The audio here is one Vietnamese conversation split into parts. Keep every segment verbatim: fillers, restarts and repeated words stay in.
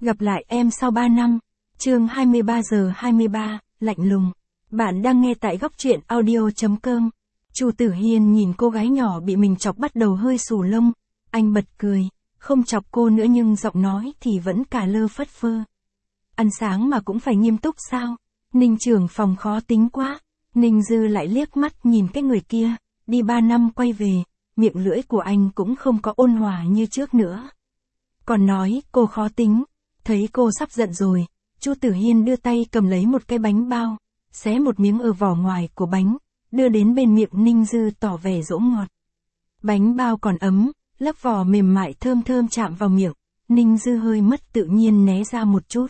Gặp lại em sau ba năm. Chương hai mươi ba giờ hai mươi ba, lạnh lùng. Bạn đang nghe tại góc truyện audio chấm com. Chu Tử Hiên nhìn cô gái nhỏ bị mình chọc bắt đầu hơi xù lông, anh bật cười, không chọc cô nữa nhưng giọng nói thì vẫn cả lơ phất phơ. Ăn sáng mà cũng phải nghiêm túc sao? Ninh trưởng phòng khó tính quá. Ninh Dư lại liếc mắt nhìn cái người kia, đi ba năm quay về, miệng lưỡi của anh cũng không có ôn hòa như trước nữa. Còn nói cô khó tính, thấy cô sắp giận rồi, Chu Tử Hiên đưa tay cầm lấy một cái bánh bao, xé một miếng ở vỏ ngoài của bánh, đưa đến bên miệng Ninh Dư tỏ vẻ dỗ ngọt. Bánh bao còn ấm, lớp vỏ mềm mại thơm thơm chạm vào miệng, Ninh Dư hơi mất tự nhiên né ra một chút.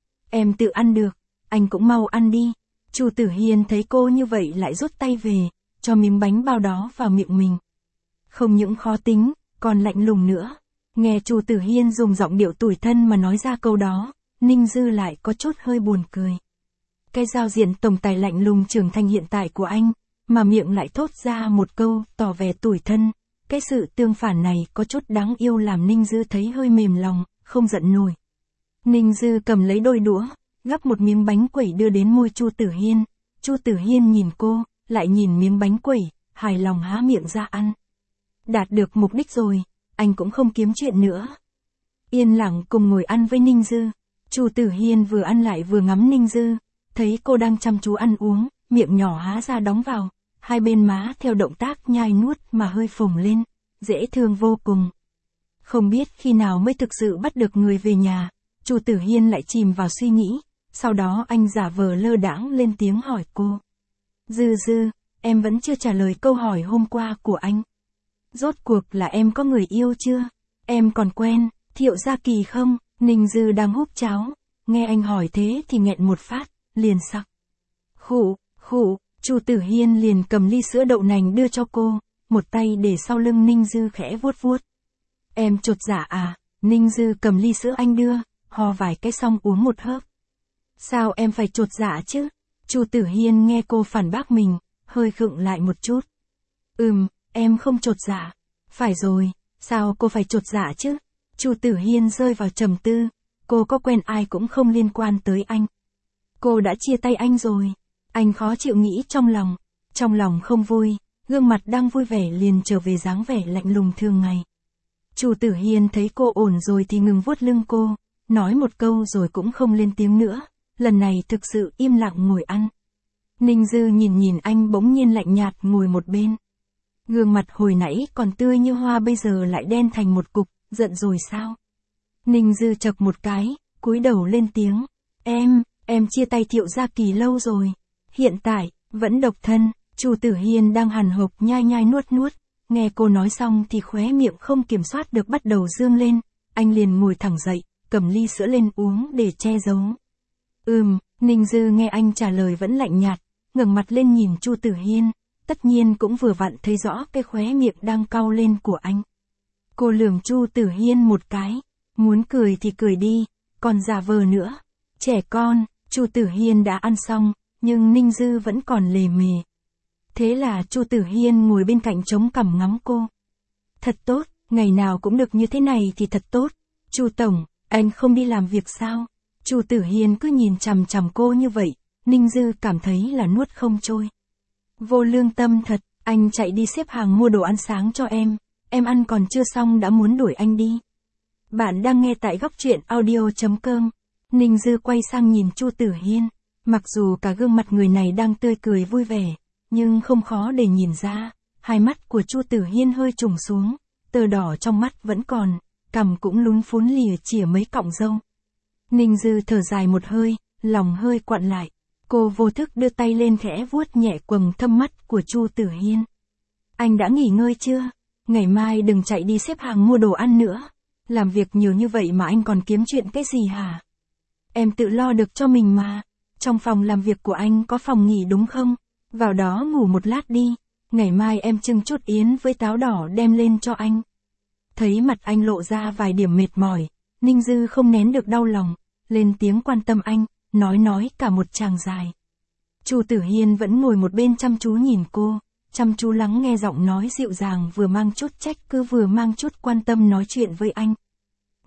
Em tự ăn được, anh cũng mau ăn đi. Chu Tử Hiên thấy cô như vậy lại rút tay về, cho miếng bánh bao đó vào miệng mình. Không những khó tính, còn lạnh lùng nữa. Nghe Chu Tử Hiên dùng giọng điệu tủi thân mà nói ra câu đó, Ninh Dư lại có chút hơi buồn cười. Cái giao diện tổng tài lạnh lùng trưởng thành hiện tại của anh, mà miệng lại thốt ra một câu tỏ vẻ tủi thân. Cái sự tương phản này có chút đáng yêu làm Ninh Dư thấy hơi mềm lòng, không giận nổi. Ninh Dư cầm lấy đôi đũa, gắp một miếng bánh quẩy đưa đến môi Chu Tử Hiên. Chu Tử Hiên nhìn cô, lại nhìn miếng bánh quẩy, hài lòng há miệng ra ăn. Đạt được mục đích rồi, anh cũng không kiếm chuyện nữa. Yên lặng cùng ngồi ăn với Ninh Dư. Chu Tử Hiên vừa ăn lại vừa ngắm Ninh Dư, thấy cô đang chăm chú ăn uống, miệng nhỏ há ra đóng vào, hai bên má theo động tác nhai nuốt mà hơi phồng lên, dễ thương vô cùng. Không biết khi nào mới thực sự bắt được người về nhà, Chu Tử Hiên lại chìm vào suy nghĩ, sau đó anh giả vờ lơ đãng lên tiếng hỏi cô. Dư Dư, em vẫn chưa trả lời câu hỏi hôm qua của anh. Rốt cuộc là em có người yêu chưa? Em còn quen Thiệu Gia Kỳ không? Ninh Dư đang húp cháo, nghe anh hỏi thế thì nghẹn một phát, liền sặc. Khụ, khụ, Chu Tử Hiên liền cầm ly sữa đậu nành đưa cho cô, một tay để sau lưng Ninh Dư khẽ vuốt vuốt. Em chột dạ à? Ninh Dư cầm ly sữa anh đưa, ho vài cái xong uống một hớp. Sao em phải chột dạ chứ? Chu Tử Hiên nghe cô phản bác mình, hơi khựng lại một chút. Ừm, em không chột dạ. Phải rồi, sao cô phải chột dạ chứ? Chu Tử Hiên rơi vào trầm tư, cô có quen ai cũng không liên quan tới anh. Cô đã chia tay anh rồi. Anh khó chịu nghĩ trong lòng, trong lòng không vui, gương mặt đang vui vẻ liền trở về dáng vẻ lạnh lùng thường ngày. Chu Tử Hiên thấy cô ổn rồi thì ngừng vuốt lưng cô, nói một câu rồi cũng không lên tiếng nữa, lần này thực sự im lặng ngồi ăn. Ninh Dư nhìn nhìn anh bỗng nhiên lạnh nhạt ngồi một bên. Gương mặt hồi nãy còn tươi như hoa bây giờ lại đen thành một cục, giận rồi sao? Ninh Dư chậc một cái, cúi đầu lên tiếng. Em, em chia tay Thiệu Gia Kỳ lâu rồi. Hiện tại, vẫn độc thân. Chu Tử Hiên đang hàn hộc nhai nhai nuốt nuốt. Nghe cô nói xong thì khóe miệng không kiểm soát được bắt đầu dương lên. Anh liền ngồi thẳng dậy, cầm ly sữa lên uống để che giấu. Ừm, Ninh Dư nghe anh trả lời vẫn lạnh nhạt, ngẩng mặt lên nhìn Chu Tử Hiên. Tất nhiên cũng vừa vặn thấy rõ cái khóe miệng đang cau lên của anh. Cô lườm Chu Tử Hiên một cái, muốn cười thì cười đi, còn giả vờ nữa. Trẻ con, Chu Tử Hiên đã ăn xong, nhưng Ninh Dư vẫn còn lề mề. Thế là Chu Tử Hiên ngồi bên cạnh chống cằm ngắm cô. Thật tốt, ngày nào cũng được như thế này thì thật tốt. Chu tổng, anh không đi làm việc sao? Chu Tử Hiên cứ nhìn chằm chằm cô như vậy, Ninh Dư cảm thấy là nuốt không trôi. Vô lương tâm thật, anh chạy đi xếp hàng mua đồ ăn sáng cho em, em ăn còn chưa xong đã muốn đuổi anh đi. Bạn đang nghe tại góc truyện audio chấm com. Ninh Dư quay sang nhìn Chu Tử Hiên, mặc dù cả gương mặt người này đang tươi cười vui vẻ, nhưng không khó để nhìn ra, hai mắt của Chu Tử Hiên hơi trùng xuống, tơ đỏ trong mắt vẫn còn, cằm cũng lún phún lìa chìa mấy cọng râu. Ninh Dư thở dài một hơi, lòng hơi quặn lại. Cô vô thức đưa tay lên khẽ vuốt nhẹ quầng thâm mắt của Chu Tử Hiên. Anh đã nghỉ ngơi chưa? Ngày mai đừng chạy đi xếp hàng mua đồ ăn nữa. Làm việc nhiều như vậy mà anh còn kiếm chuyện cái gì hả? Em tự lo được cho mình mà. Trong phòng làm việc của anh có phòng nghỉ đúng không? Vào đó ngủ một lát đi. Ngày mai em trưng chút yến với táo đỏ đem lên cho anh. Thấy mặt anh lộ ra vài điểm mệt mỏi, Ninh Dư không nén được đau lòng, lên tiếng quan tâm anh. Nói nói cả một tràng dài. Chu Tử Hiên vẫn ngồi một bên chăm chú nhìn cô, chăm chú lắng nghe giọng nói dịu dàng vừa mang chút trách cứ vừa mang chút quan tâm nói chuyện với anh.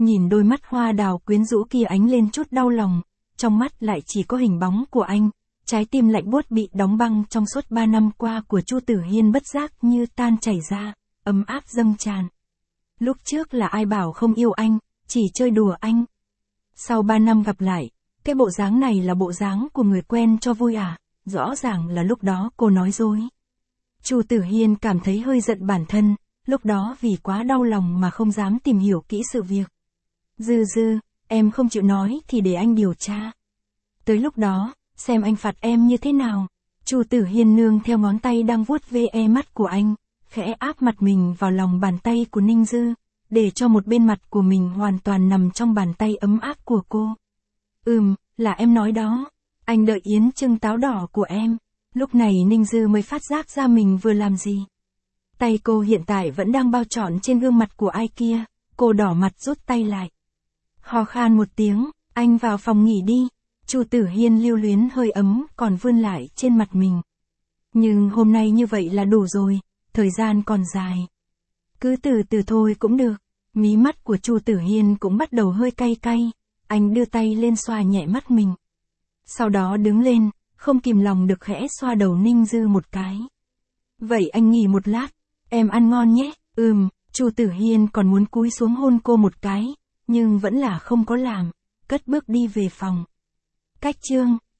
Nhìn đôi mắt hoa đào quyến rũ kia ánh lên chút đau lòng, trong mắt lại chỉ có hình bóng của anh, trái tim lạnh buốt bị đóng băng trong suốt ba năm qua của Chu Tử Hiên bất giác như tan chảy ra, ấm áp dâng tràn. Lúc trước là ai bảo không yêu anh, chỉ chơi đùa anh. Sau ba năm gặp lại, cái bộ dáng này là bộ dáng của người quen cho vui à, rõ ràng là lúc đó cô nói dối. Chu Tử Hiên cảm thấy hơi giận bản thân, lúc đó vì quá đau lòng mà không dám tìm hiểu kỹ sự việc. Dư dư, em không chịu nói thì để anh điều tra. Tới lúc đó, xem anh phạt em như thế nào. Chu Tử Hiên nương theo ngón tay đang vuốt ve e mắt của anh, khẽ áp mặt mình vào lòng bàn tay của Ninh Dư, để cho một bên mặt của mình hoàn toàn nằm trong bàn tay ấm áp của cô. Ừm, là em nói đó. Anh đợi yến trưng táo đỏ của em. Lúc này Ninh Dư mới phát giác ra mình vừa làm gì. Tay cô hiện tại vẫn đang bao trọn trên gương mặt của ai kia, cô đỏ mặt rút tay lại. Ho khan một tiếng, anh vào phòng nghỉ đi. Chu Tử Hiên lưu luyến hơi ấm còn vươn lại trên mặt mình. Nhưng hôm nay như vậy là đủ rồi, thời gian còn dài. Cứ từ từ thôi cũng được. Mí mắt của Chu Tử Hiên cũng bắt đầu hơi cay cay, anh đưa tay lên xoa nhẹ mắt mình. Sau đó đứng lên, không kìm lòng được khẽ xoa đầu Ninh Dư một cái. Vậy anh nghỉ một lát, em ăn ngon nhé. Ừm, Chu Tử Hiên còn muốn cúi xuống hôn cô một cái, nhưng vẫn là không có làm, cất bước đi về phòng. Cách chương